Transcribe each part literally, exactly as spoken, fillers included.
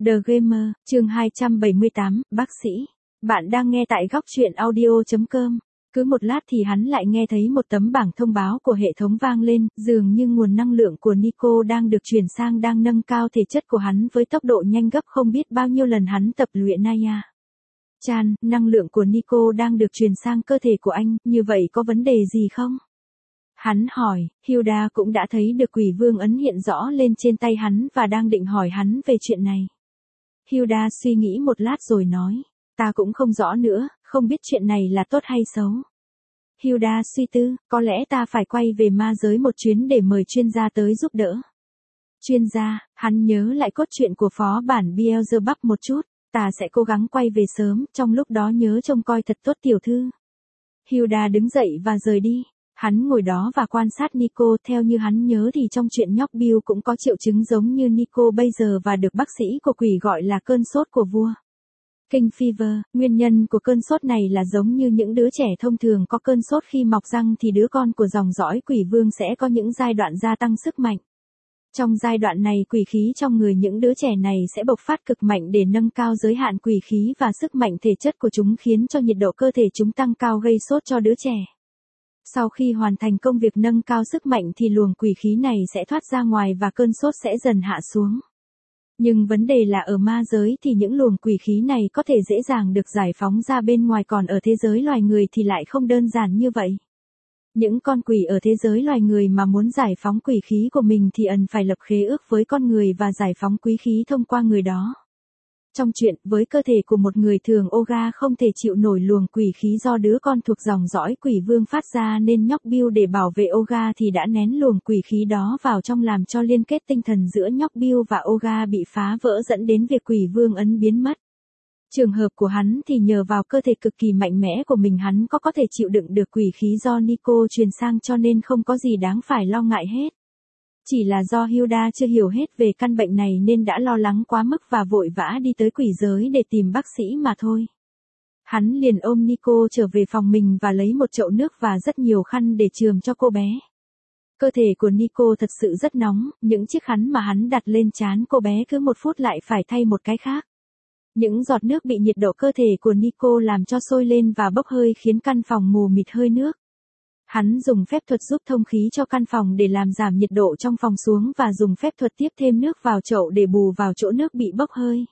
The Gamer, chương hai trăm bảy mươi tám, bác sĩ. Bạn đang nghe tại góc truyện audio chấm com. Cứ một lát thì hắn lại nghe thấy một tấm bảng thông báo của hệ thống vang lên, dường như nguồn năng lượng của Nico đang được chuyển sang đang nâng cao thể chất của hắn với tốc độ nhanh gấp không biết bao nhiêu lần hắn tập luyện Naya. Chan, năng lượng của Nico đang được truyền sang cơ thể của anh, như vậy có vấn đề gì không? Hắn hỏi, Hilda cũng đã thấy được quỷ vương ấn hiện rõ lên trên tay hắn và đang định hỏi hắn về chuyện này. Hilda suy nghĩ một lát rồi nói, ta cũng không rõ nữa, không biết chuyện này là tốt hay xấu. Hilda suy tư, có lẽ ta phải quay về ma giới một chuyến để mời chuyên gia tới giúp đỡ. Chuyên gia, hắn nhớ lại cốt truyện của phó bản Beelzebub một chút, ta sẽ cố gắng quay về sớm, trong lúc đó nhớ trông coi thật tốt tiểu thư. Hilda đứng dậy và rời đi. Hắn ngồi đó và quan sát Nico, theo như hắn nhớ thì trong chuyện nhóc Bill cũng có triệu chứng giống như Nico bây giờ và được bác sĩ của quỷ gọi là cơn sốt của vua. King Fever, nguyên nhân của cơn sốt này là giống như những đứa trẻ thông thường có cơn sốt khi mọc răng thì đứa con của dòng dõi quỷ vương sẽ có những giai đoạn gia tăng sức mạnh. Trong giai đoạn này quỷ khí trong người những đứa trẻ này sẽ bộc phát cực mạnh để nâng cao giới hạn quỷ khí và sức mạnh thể chất của chúng khiến cho nhiệt độ cơ thể chúng tăng cao gây sốt cho đứa trẻ. Sau khi hoàn thành công việc nâng cao sức mạnh thì luồng quỷ khí này sẽ thoát ra ngoài và cơn sốt sẽ dần hạ xuống. Nhưng vấn đề là ở ma giới thì những luồng quỷ khí này có thể dễ dàng được giải phóng ra bên ngoài, còn ở thế giới loài người thì lại không đơn giản như vậy. Những con quỷ ở thế giới loài người mà muốn giải phóng quỷ khí của mình thì ẩn phải lập khế ước với con người và giải phóng quỷ khí thông qua người đó. Trong chuyện, với cơ thể của một người thường, Olga không thể chịu nổi luồng quỷ khí do đứa con thuộc dòng dõi quỷ vương phát ra nên nhóc Bill để bảo vệ Olga thì đã nén luồng quỷ khí đó vào trong làm cho liên kết tinh thần giữa nhóc Bill và Olga bị phá vỡ dẫn đến việc quỷ vương ấn biến mất. Trường hợp của hắn thì nhờ vào cơ thể cực kỳ mạnh mẽ của mình hắn có có thể chịu đựng được quỷ khí do Nico truyền sang cho nên không có gì đáng phải lo ngại hết. Chỉ là do Hilda chưa hiểu hết về căn bệnh này nên đã lo lắng quá mức và vội vã đi tới quỷ giới để tìm bác sĩ mà thôi. Hắn liền ôm Nico trở về phòng mình và lấy một chậu nước và rất nhiều khăn để chườm cho cô bé. Cơ thể của Nico thật sự rất nóng, những chiếc khăn mà hắn đặt lên trán cô bé cứ một phút lại phải thay một cái khác. Những giọt nước bị nhiệt độ cơ thể của Nico làm cho sôi lên và bốc hơi khiến căn phòng mù mịt hơi nước. Hắn dùng phép thuật giúp thông khí cho căn phòng để làm giảm nhiệt độ trong phòng xuống và dùng phép thuật tiếp thêm nước vào chậu để bù vào chỗ nước bị bốc hơi.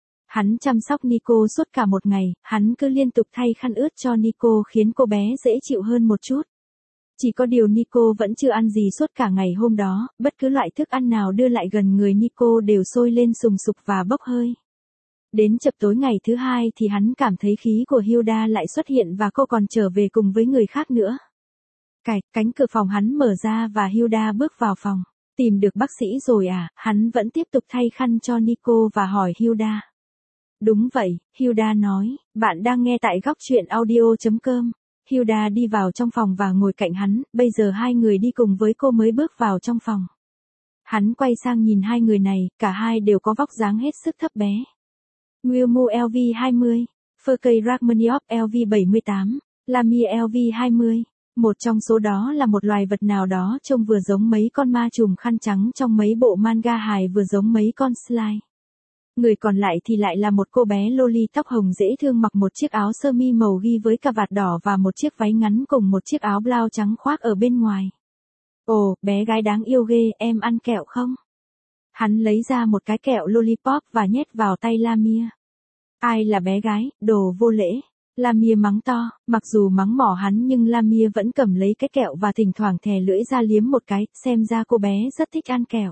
Hắn chăm sóc Nico suốt cả một ngày, hắn cứ liên tục thay khăn ướt cho Nico khiến cô bé dễ chịu hơn một chút. Chỉ có điều Nico vẫn chưa ăn gì suốt cả ngày hôm đó, bất cứ loại thức ăn nào đưa lại gần người Nico đều sôi lên sùng sục và bốc hơi. Đến chập tối ngày thứ hai thì hắn cảm thấy khí của Hilda lại xuất hiện và cô còn trở về cùng với người khác nữa. Cạch, cánh cửa phòng hắn mở ra và Hilda bước vào phòng. Tìm được bác sĩ rồi à? Hắn vẫn tiếp tục thay khăn cho Nico và hỏi Hilda. Đúng vậy, Hilda nói, bạn đang nghe tại góc truyện audio chấm com. Hilda đi vào trong phòng và ngồi cạnh hắn, bây giờ hai người đi cùng với cô mới bước vào trong phòng. Hắn quay sang nhìn hai người này, cả hai đều có vóc dáng hết sức thấp bé. Wilmu L V hai mươi, Ferkey Rachmaninoff L V bảy mươi tám, Lamia L V hai mươi. Một trong số đó là một loài vật nào đó trông vừa giống mấy con ma trùm khăn trắng trong mấy bộ manga hài vừa giống mấy con slime. Người còn lại thì lại là một cô bé loli tóc hồng dễ thương mặc một chiếc áo sơ mi màu ghi với cà vạt đỏ và một chiếc váy ngắn cùng một chiếc áo blau trắng khoác ở bên ngoài. Ồ, bé gái đáng yêu ghê, em ăn kẹo không? Hắn lấy ra một cái kẹo lollipop và nhét vào tay Lamia. Ai là bé gái, đồ vô lễ. Lamia mắng to, mặc dù mắng mỏ hắn nhưng Lamia vẫn cầm lấy cái kẹo và thỉnh thoảng thè lưỡi ra liếm một cái, xem ra cô bé rất thích ăn kẹo.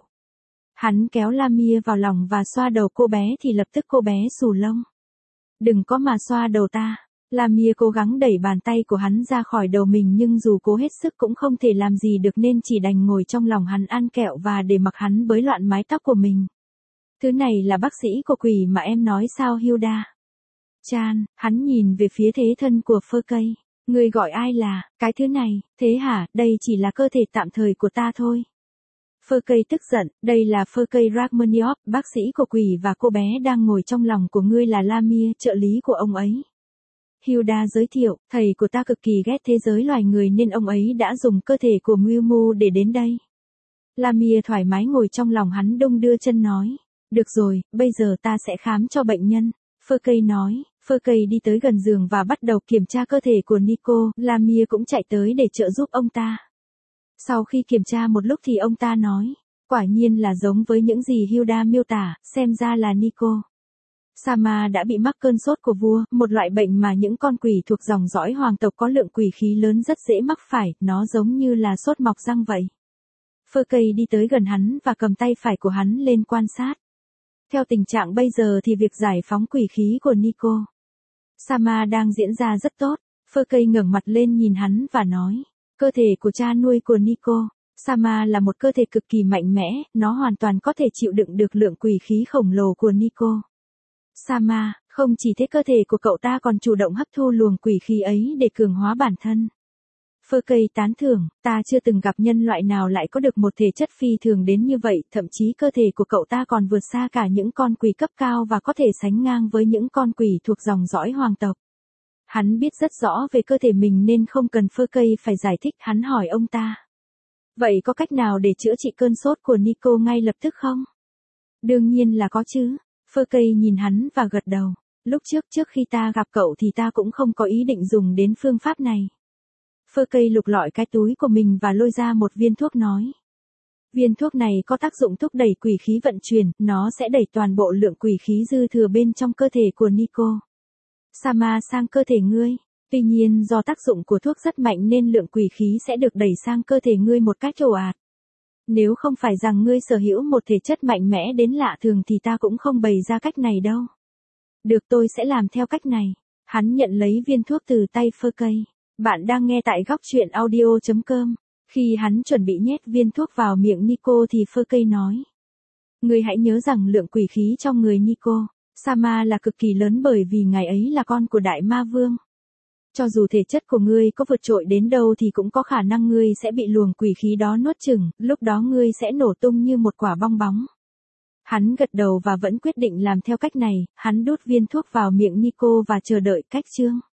Hắn kéo Lamia vào lòng và xoa đầu cô bé thì lập tức cô bé xù lông. Đừng có mà xoa đầu ta. Lamia cố gắng đẩy bàn tay của hắn ra khỏi đầu mình nhưng dù cố hết sức cũng không thể làm gì được nên chỉ đành ngồi trong lòng hắn ăn kẹo và để mặc hắn bới loạn mái tóc của mình. Thứ này là bác sĩ của quỷ mà em nói sao Hilda? Chan, hắn nhìn về phía thế thân của Ferkey. Người gọi ai là, cái thứ này, thế hả, đây chỉ là cơ thể tạm thời của ta thôi. Ferkey tức giận, đây là Ferkey Rachmaninoff, bác sĩ của quỷ và cô bé đang ngồi trong lòng của ngươi là Lamia, trợ lý của ông ấy. Hilda giới thiệu, thầy của ta cực kỳ ghét thế giới loài người nên ông ấy đã dùng cơ thể của Wilmu để đến đây. Lamia thoải mái ngồi trong lòng hắn đung đưa chân nói. Được rồi, bây giờ ta sẽ khám cho bệnh nhân. Phơ cây nói. Phơ cây đi tới gần giường và bắt đầu kiểm tra cơ thể của Nico. Lamia cũng chạy tới để trợ giúp ông ta. Sau khi kiểm tra một lúc thì ông ta nói. Quả nhiên là giống với những gì Hilda miêu tả, xem ra là Nico. Sama đã bị mắc cơn sốt của vua, một loại bệnh mà những con quỷ thuộc dòng dõi hoàng tộc có lượng quỷ khí lớn rất dễ mắc phải, nó giống như là sốt mọc răng vậy. Phơ cây đi tới gần hắn và cầm tay phải của hắn lên quan sát. Theo tình trạng bây giờ thì việc giải phóng quỷ khí của Nico Sama đang diễn ra rất tốt. Phơ cây ngẩng mặt lên nhìn hắn và nói. Cơ thể của cha nuôi của Nico Sama là một cơ thể cực kỳ mạnh mẽ, nó hoàn toàn có thể chịu đựng được lượng quỷ khí khổng lồ của Nico Sama, không chỉ thế cơ thể của cậu ta còn chủ động hấp thu luồng quỷ khí ấy để cường hóa bản thân. Phơ cây tán thưởng, ta chưa từng gặp nhân loại nào lại có được một thể chất phi thường đến như vậy, thậm chí cơ thể của cậu ta còn vượt xa cả những con quỷ cấp cao và có thể sánh ngang với những con quỷ thuộc dòng dõi hoàng tộc. Hắn biết rất rõ về cơ thể mình nên không cần Phơ cây phải giải thích, hắn hỏi ông ta. Vậy có cách nào để chữa trị cơn sốt của Nico ngay lập tức không? Đương nhiên là có chứ. Phơ cây nhìn hắn và gật đầu. Lúc trước trước khi ta gặp cậu thì ta cũng không có ý định dùng đến phương pháp này. Phơ cây lục lọi cái túi của mình và lôi ra một viên thuốc nói. Viên thuốc này có tác dụng thúc đẩy quỷ khí vận chuyển, nó sẽ đẩy toàn bộ lượng quỷ khí dư thừa bên trong cơ thể của Nico Sama sang cơ thể ngươi. Tuy nhiên do tác dụng của thuốc rất mạnh nên lượng quỷ khí sẽ được đẩy sang cơ thể ngươi một cách ồ ạt. Nếu không phải rằng ngươi sở hữu một thể chất mạnh mẽ đến lạ thường thì ta cũng không bày ra cách này đâu. Được, tôi sẽ làm theo cách này. Hắn nhận lấy viên thuốc từ tay Phơ cây. Bạn đang nghe tại góc truyện audio chấm com. Khi hắn chuẩn bị nhét viên thuốc vào miệng Nico thì Phơ cây nói. Ngươi hãy nhớ rằng lượng quỷ khí trong người Nico Sama là cực kỳ lớn bởi vì ngài ấy là con của Đại Ma Vương. Cho dù thể chất của ngươi có vượt trội đến đâu thì cũng có khả năng ngươi sẽ bị luồng quỷ khí đó nuốt chửng, lúc đó ngươi sẽ nổ tung như một quả bong bóng. Hắn gật đầu và vẫn quyết định làm theo cách này, hắn đút viên thuốc vào miệng Nico và chờ đợi cách chương.